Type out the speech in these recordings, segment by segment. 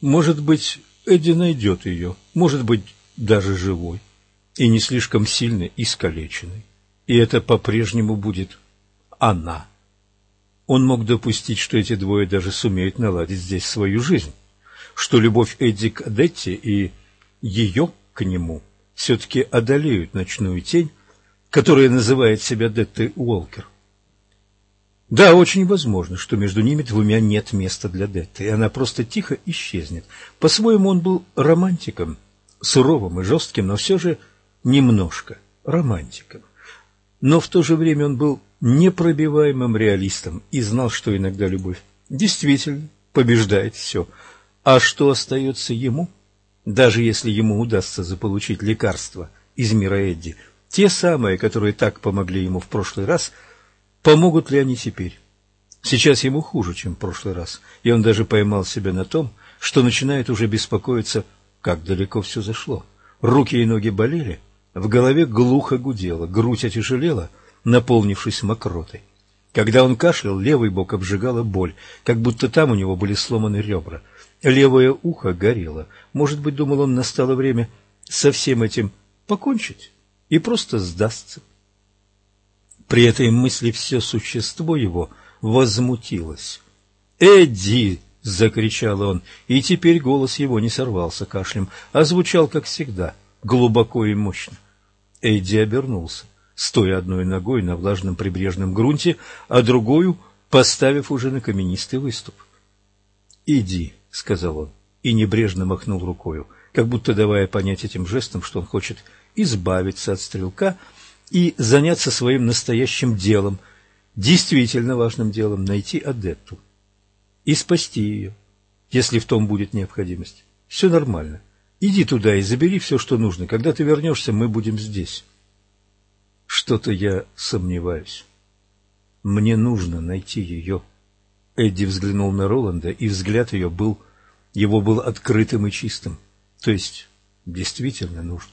Может быть, Эдди найдет ее, может быть, даже живой, и не слишком сильно искалеченной. И это по-прежнему будет она. Он мог допустить, что эти двое даже сумеют наладить здесь свою жизнь, что любовь Эдди к Адетте и ее к нему все-таки одолеют ночную тень, которая называет себя Деттой Уолкер. Да, очень возможно, что между ними двумя нет места для Детты, и она просто тихо исчезнет. По-своему он был романтиком, суровым и жестким, но все же немножко романтиком. Но в то же время он был непробиваемым реалистом и знал, что иногда любовь действительно побеждает все. А что остается ему, даже если ему удастся заполучить лекарства из мира Эдди, те самые, которые так помогли ему в прошлый раз, помогут ли они теперь? Сейчас ему хуже, чем в прошлый раз, и он даже поймал себя на том, что начинает уже беспокоиться, как далеко все зашло. Руки и ноги болели, в голове глухо гудело, грудь отяжелела, наполнившись мокротой. Когда он кашлял, левый бок обжигала боль, как будто там у него были сломаны ребра. Левое ухо горело. Может быть, думал он, настало время со всем этим покончить и просто сдастся. При этой мысли все существо его возмутилось. «Эдди!» — закричал он, и теперь голос его не сорвался кашлем, а звучал, как всегда, глубоко и мощно. Эдди обернулся, стоя одной ногой на влажном прибрежном грунте, а другую поставив уже на каменистый выступ. «Иди», — сказал он, и небрежно махнул рукою, как будто давая понять этим жестом, что он хочет избавиться от стрелка и заняться своим настоящим делом, действительно важным делом — найти Адетту и спасти ее, если в том будет необходимость. Все нормально. Иди туда и забери все, что нужно. Когда ты вернешься, мы будем здесь. Что-то я сомневаюсь. Мне нужно найти ее. Эдди взглянул на Роланда, и взгляд его был открытым и чистым. То есть, действительно нужно.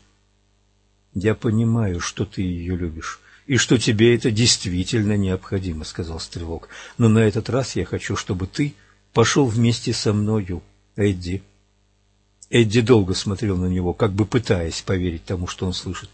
Я понимаю, что ты ее любишь, и что тебе это действительно необходимо, сказал Стрелок. Но на этот раз я хочу, чтобы ты пошел вместе со мною, Эдди. Эдди долго смотрел на него, как бы пытаясь поверить тому, что он слышит.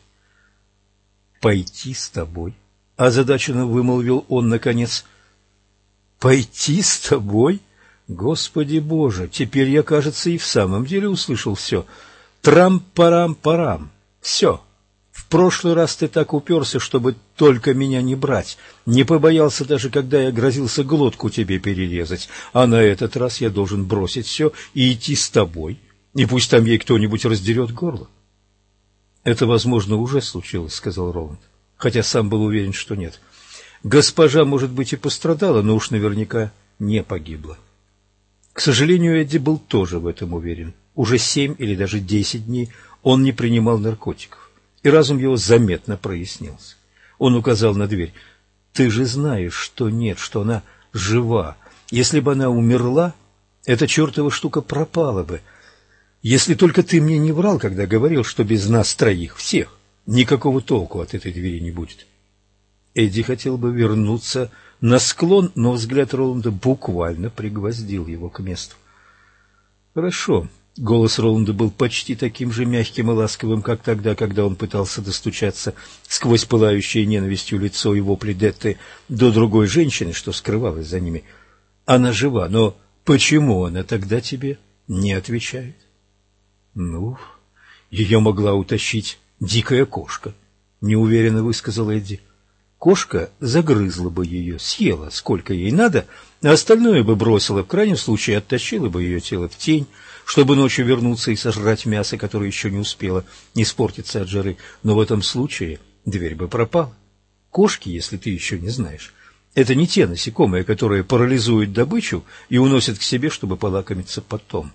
«Пойти с тобой?» — озадаченно вымолвил он наконец. «Пойти с тобой? Господи Боже! Теперь я, кажется, и в самом деле услышал все. Трам-парам-парам. Все. В прошлый раз ты так уперся, чтобы только меня не брать. Не побоялся даже, когда я грозился глотку тебе перерезать. А на этот раз я должен бросить все и идти с тобой. И пусть там ей кто-нибудь раздерет горло». «Это, возможно, уже случилось», — сказал Роланд, хотя сам был уверен, что нет. «Госпожа, может быть, и пострадала, но уж наверняка не погибла». К сожалению, Эдди был тоже в этом уверен. Уже 7 или даже 10 дней он не принимал наркотиков, и разум его заметно прояснился. Он указал на дверь. «Ты же знаешь, что нет, что она жива. Если бы она умерла, эта чертова штука пропала бы. Если только ты мне не врал, когда говорил, что без нас троих, всех, никакого толку от этой двери не будет». Эдди хотел бы вернуться на склон, но взгляд Роланда буквально пригвоздил его к месту. «Хорошо». Голос Роланда был почти таким же мягким и ласковым, как тогда, когда он пытался достучаться сквозь пылающее ненавистью лицо и вопли Детты до другой женщины, что скрывалась за ними. «Она жива, но почему она тогда тебе не отвечает?» «Ну, ее могла утащить дикая кошка», — неуверенно высказал Эдди. «Кошка загрызла бы ее, съела, сколько ей надо, а остальное бы бросила, в крайнем случае оттащила бы ее тело в тень, чтобы ночью вернуться и сожрать мясо, которое еще не успело испортиться от жары. Но в этом случае дверь бы пропала. Кошки, если ты еще не знаешь, это не те насекомые, которые парализуют добычу и уносят к себе, чтобы полакомиться потом».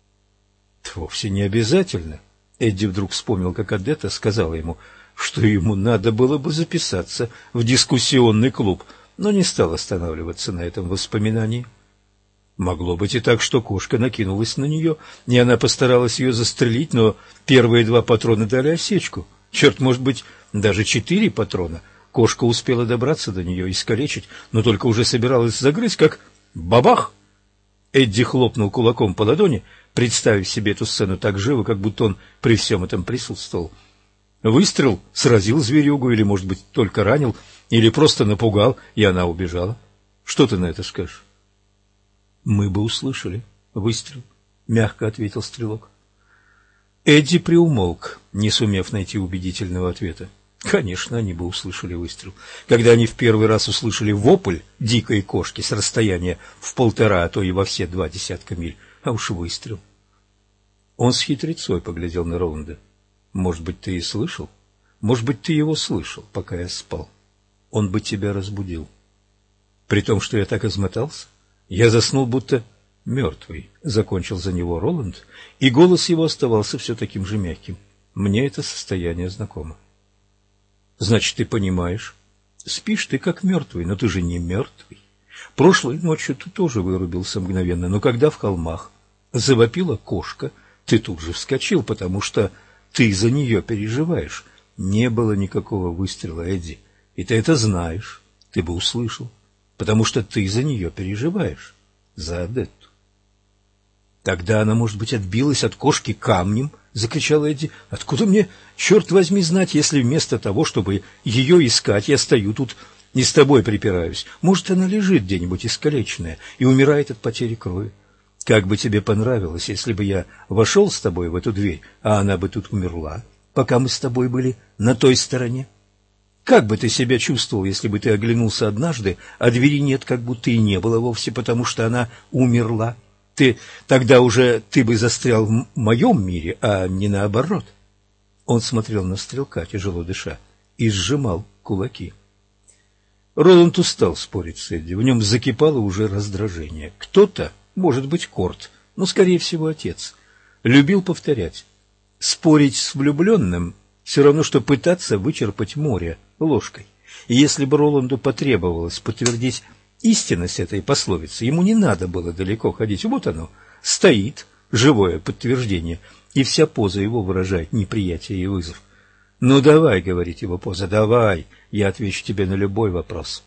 «Вовсе не обязательно». Эдди вдруг вспомнил, как Адетта сказала ему, что ему надо было бы записаться в дискуссионный клуб, но не стал останавливаться на этом воспоминании. Могло быть и так, что кошка накинулась на нее, и она постаралась ее застрелить, но первые 2 патрона дали осечку. Черт, может быть, даже 4 патрона. Кошка успела добраться до нее и искалечить, но только уже собиралась загрызть, как бабах! Эдди хлопнул кулаком по ладони, представив себе эту сцену так живо, как будто он при всем этом присутствовал. Выстрел сразил зверюгу, или, может быть, только ранил, или просто напугал, и она убежала. Что ты на это скажешь? — Мы бы услышали выстрел, — мягко ответил стрелок. Эдди приумолк, не сумев найти убедительного ответа. Конечно, они бы услышали выстрел. Когда они в первый раз услышали вопль дикой кошки с расстояния в 1,5, а то и во все 2 десятка миль, а уж выстрел. Он с хитрецой поглядел на Роланда. Может быть, ты и слышал? Может быть, ты его слышал, пока я спал. Он бы тебя разбудил. При том, что я так измотался, я заснул будто мертвый, — закончил за него Роланд, и голос его оставался все таким же мягким. Мне это состояние знакомо. Значит, ты понимаешь, спишь ты как мертвый, но ты же не мертвый. Прошлой ночью ты тоже вырубился мгновенно, но когда в холмах завопила кошка, ты тут же вскочил, потому что ты за нее переживаешь. Не было никакого выстрела, Эдди, и ты это знаешь, ты бы услышал, потому что ты за нее переживаешь, за Одетту. Тогда она, может быть, отбилась от кошки камнем, — закричал Эдди. — Откуда мне, черт возьми, знать, если вместо того, чтобы ее искать, я стою тут и с тобой припираюсь? Может, она лежит где-нибудь искалеченная и умирает от потери крови? Как бы тебе понравилось, если бы я вошел с тобой в эту дверь, а она бы тут умерла, пока мы с тобой были на той стороне? Как бы ты себя чувствовал, если бы ты оглянулся однажды, а двери нет, как будто и не было вовсе, потому что она умерла? Тогда уже ты бы застрял в моем мире, а не наоборот. Он смотрел на стрелка, тяжело дыша, и сжимал кулаки. Роланд устал спорить с Эдди, в нем закипало уже раздражение. Кто-то, может быть, Корт, но, скорее всего, отец, любил повторять: спорить с влюбленным все равно, что пытаться вычерпать море ложкой. И если бы Роланду потребовалось подтвердить истинность этой пословицы, ему не надо было далеко ходить. Вот оно, стоит, живое подтверждение, и вся поза его выражает неприятие и вызов. — Ну, давай, — говорит его поза, — давай, я отвечу тебе на любой вопрос.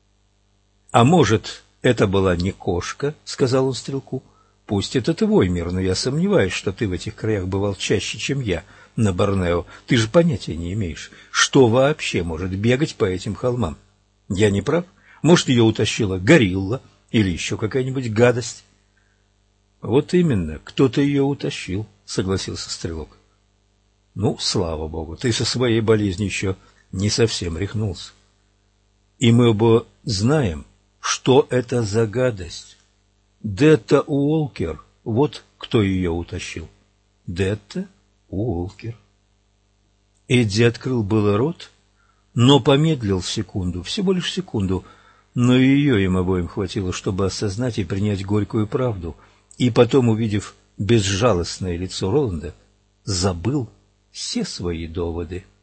— А может, это была не кошка, — сказал он стрелку. — Пусть это твой мир, но я сомневаюсь, что ты в этих краях бывал чаще, чем я на Борнео. Ты же понятия не имеешь, что вообще может бегать по этим холмам. Я не прав? Может, ее утащила горилла или еще какая-нибудь гадость? — Вот именно, кто-то ее утащил, — согласился стрелок. — Ну, слава богу, ты со своей болезнью еще не совсем рехнулся. И мы оба знаем, что это за гадость. Детта Уолкер, вот кто ее утащил. Детта Уолкер. Эдди открыл было рот, но помедлил секунду, всего лишь секунду, но ее им обоим хватило, чтобы осознать и принять горькую правду, и потом, увидев безжалостное лицо Роланда, забыл все свои доводы.